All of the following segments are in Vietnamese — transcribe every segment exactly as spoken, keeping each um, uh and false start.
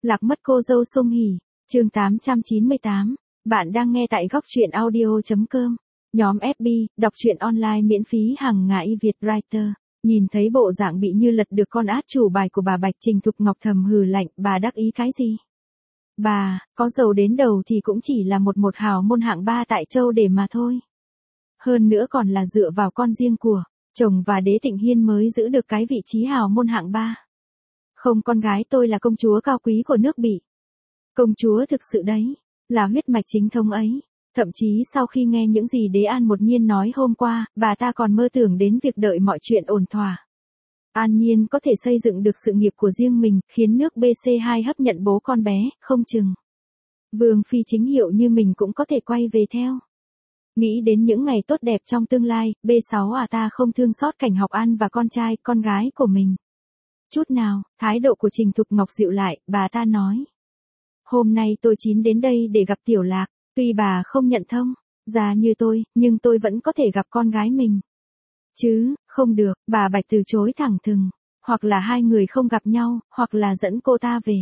Lạc mất cô dâu Sung Hỉ, chương tám trăm chín mươi tám. Bạn đang nghe tại góc truyện audio chấm com. Nhóm ép bê, đọc truyện online miễn phí hàng ngày Việt Writer. Nhìn thấy bộ dạng bị như lật được con át chủ bài của bà Bạch, Trình Thục Ngọc thầm hừ lạnh, bà đắc ý cái gì? Bà, có giàu đến đầu thì cũng chỉ là một một hào môn hạng ba tại châu để mà thôi. Hơn nữa còn là dựa vào con riêng của chồng và Đế Tịnh Hiên mới giữ được cái vị trí hào môn hạng ba. Không, con gái tôi là công chúa cao quý của nước Bỉ. Công chúa thực sự đấy, là huyết mạch chính thống ấy. Thậm chí sau khi nghe những gì Đế An một nhiên nói hôm qua, bà ta còn mơ tưởng đến việc đợi mọi chuyện ổn thỏa. An Nhiên có thể xây dựng được sự nghiệp của riêng mình, khiến nước bê xê hai hấp nhận bố con bé, không chừng Vương phi chính hiệu như mình cũng có thể quay về theo. Nghĩ đến những ngày tốt đẹp trong tương lai, bê sáu à ta không thương xót Cảnh Học An và con trai, con gái của mình chút nào. Thái độ của Trình Thục Ngọc dịu lại, bà ta nói. Hôm nay tôi chín đến đây để gặp Tiểu Lạc, tuy bà không nhận thông già như tôi, nhưng tôi vẫn có thể gặp con gái mình. Chứ, không được, bà Bạch từ chối thẳng thừng. Hoặc là hai người không gặp nhau, hoặc là dẫn cô ta về.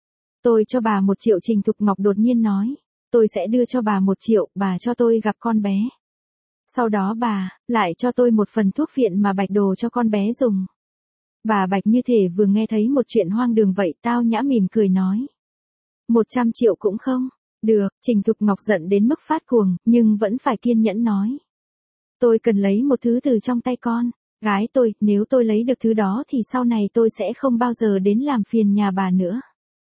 Tôi cho bà một triệu, Trình Thục Ngọc đột nhiên nói. Tôi sẽ đưa cho bà một triệu, bà cho tôi gặp con bé. Sau đó bà, lại cho tôi một phần thuốc phiện mà Bạch đồ cho con bé dùng. Bà Bạch như thể vừa nghe thấy một chuyện hoang đường vậy, tao nhã mỉm cười nói. Một trăm triệu cũng không? Được, Trình Thục Ngọc giận đến mức phát cuồng, nhưng vẫn phải kiên nhẫn nói. Tôi cần lấy một thứ từ trong tay con gái tôi, nếu tôi lấy được thứ đó thì sau này tôi sẽ không bao giờ đến làm phiền nhà bà nữa.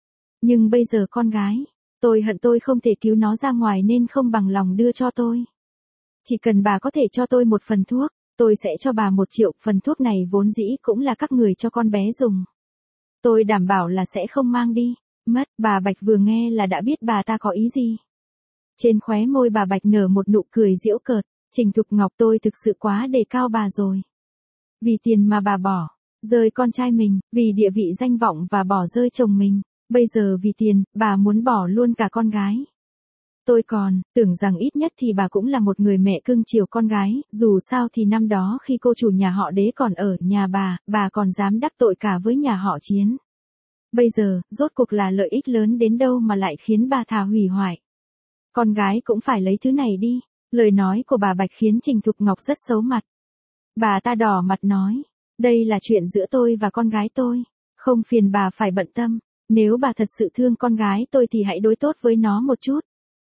Nhưng bây giờ con gái, tôi hận tôi không thể cứu nó ra ngoài nên không bằng lòng đưa cho tôi. Chỉ cần bà có thể cho tôi một phần thuốc, tôi sẽ cho bà một triệu, phần thuốc này vốn dĩ cũng là các người cho con bé dùng. Tôi đảm bảo là sẽ không mang đi mất. Bà Bạch vừa nghe là đã biết bà ta có ý gì. Trên khóe môi bà Bạch nở một nụ cười giễu cợt. Trình Thục Ngọc, tôi thực sự quá đề cao bà rồi. Vì tiền mà bà bỏ rơi con trai mình, vì địa vị danh vọng và bỏ rơi chồng mình. Bây giờ vì tiền, bà muốn bỏ luôn cả con gái. Tôi còn tưởng rằng ít nhất thì bà cũng là một người mẹ cưng chiều con gái, dù sao thì năm đó khi cô chủ nhà họ Đế còn ở nhà bà, bà còn dám đắc tội cả với nhà họ Chiến. Bây giờ, rốt cuộc là lợi ích lớn đến đâu mà lại khiến bà thà hủy hoại. Con gái cũng phải lấy thứ này đi. Lời nói của bà Bạch khiến Trình Thục Ngọc rất xấu mặt. Bà ta đỏ mặt nói, đây là chuyện giữa tôi và con gái tôi, không phiền bà phải bận tâm. Nếu bà thật sự thương con gái tôi thì hãy đối tốt với nó một chút.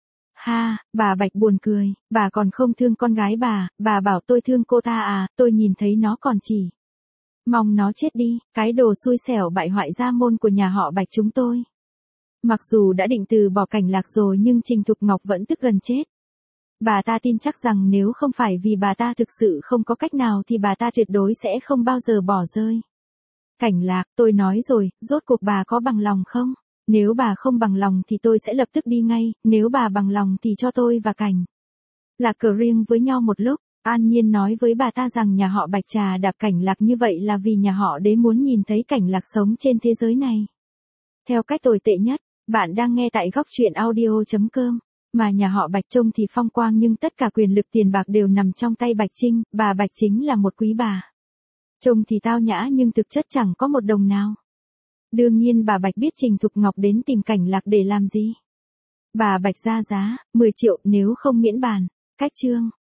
Ha, bà Bạch buồn cười, bà còn không thương con gái bà, bà bảo tôi thương cô ta à, tôi nhìn thấy nó còn chỉ mong nó chết đi, cái đồ xui xẻo bại hoại gia môn của nhà họ Bạch chúng tôi. Mặc dù đã định từ bỏ Cảnh Lạc rồi nhưng Trình Thục Ngọc vẫn tức gần chết. Bà ta tin chắc rằng nếu không phải vì bà ta thực sự không có cách nào thì bà ta tuyệt đối sẽ không bao giờ bỏ rơi Cảnh Lạc. Tôi nói rồi, rốt cuộc bà có bằng lòng không? Nếu bà không bằng lòng thì tôi sẽ lập tức đi ngay, nếu bà bằng lòng thì cho tôi và Cảnh Lạc cờ riêng với nhau một lúc. An Nhiên nói với bà ta rằng nhà họ Bạch trà đạp Cảnh Lạc như vậy là vì nhà họ Đế muốn nhìn thấy Cảnh Lạc sống trên thế giới này theo cách tồi tệ nhất. Bạn đang nghe tại góc truyện audio chấm com. Mà nhà họ Bạch trông thì phong quang nhưng tất cả quyền lực tiền bạc đều nằm trong tay Bạch Trinh, bà Bạch chính là một quý bà. Trông thì tao nhã nhưng thực chất chẳng có một đồng nào. Đương nhiên bà Bạch biết Trình Thục Ngọc đến tìm Cảnh Lạc để làm gì. Bà Bạch ra giá, mười triệu nếu không miễn bàn. Cách chương.